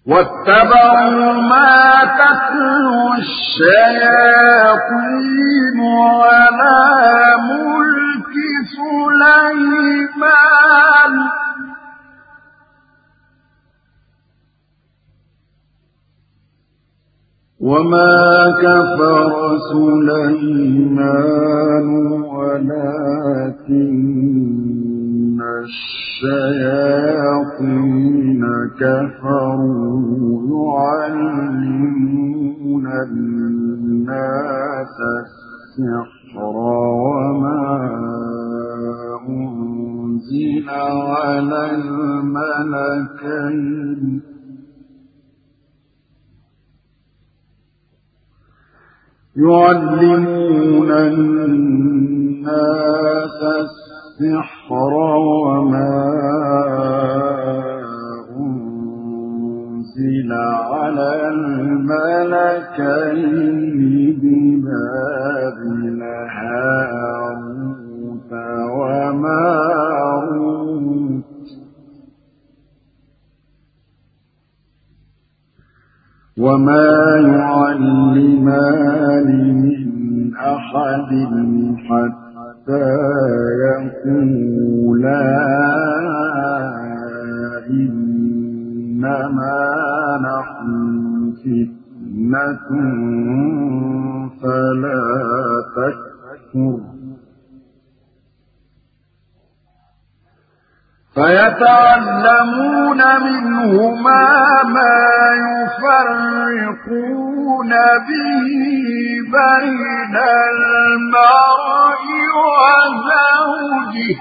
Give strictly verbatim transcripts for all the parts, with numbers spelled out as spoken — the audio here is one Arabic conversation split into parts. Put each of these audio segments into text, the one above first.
واتبعوا ما تتلو الشياطين على ملك سليمان وما كفر سليمان ولكن الشياطين كفروا يعلمون الناس السحر وما أنزل على الملكين يعلمون الناس السحر وما أنزل على الملكين ببابل هاروت وماروت وما يعلمان من أحد حتى يقولا إنما نحن فتنة فلا تكفر فيتعلمون منهما ما يفرقون به بين المرء وزوجه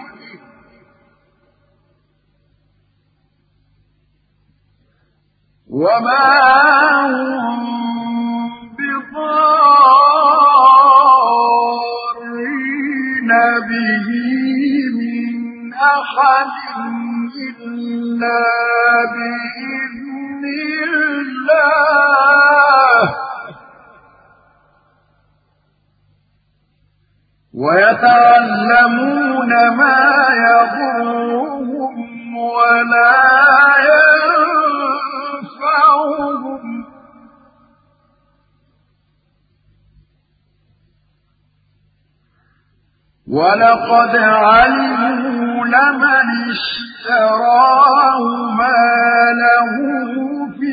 وما هم بضارين به من أحد إلا بإذن الله ويتعلمون ما يضرهم ولا ينفعهم ولقد علموا لمن اشتراه ما له في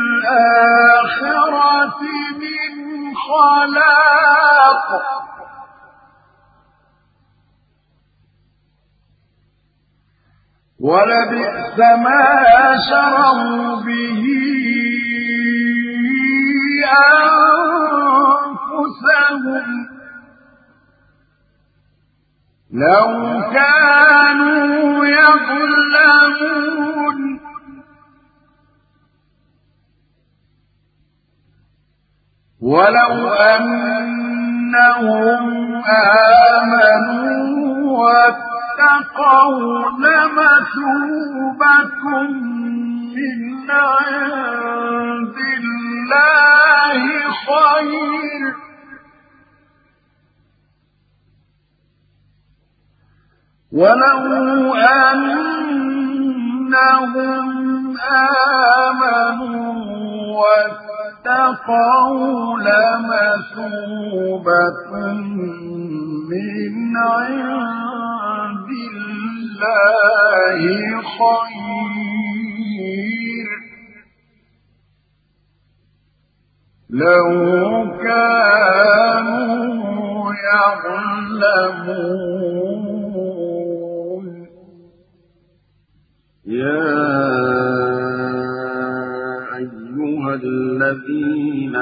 الآخرة من خلاق ولبئس ما شروا به أنفسهم لو كانوا يظلمون ولو أنهم آمنوا واتقوا لمثوبة من عند الله خير ولو أنهم آمنوا واتقوا لمثوبة من عند الله خير لو كانوا يعلمون يا أيها الذين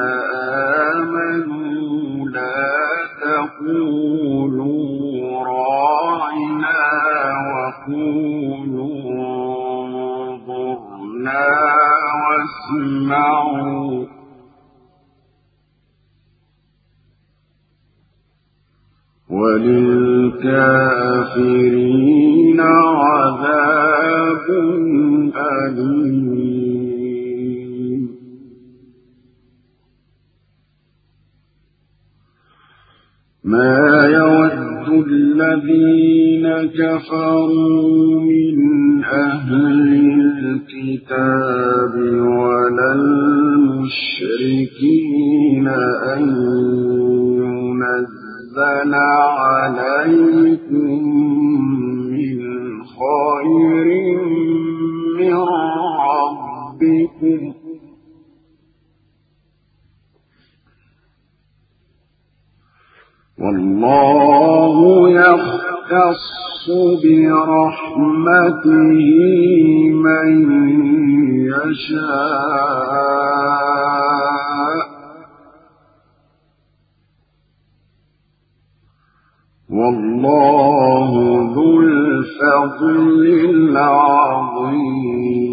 آمنوا لا تقولوا راعنا وقولوا انظرنا واسمعوا وللكافرين عذاب أليم ما يود الذين كفروا من أهل الكتاب ولا المشركين أن ينزل عليكم من خير من ربكم والله يختص برحمته من يشاء والله ذو الفضل العظيم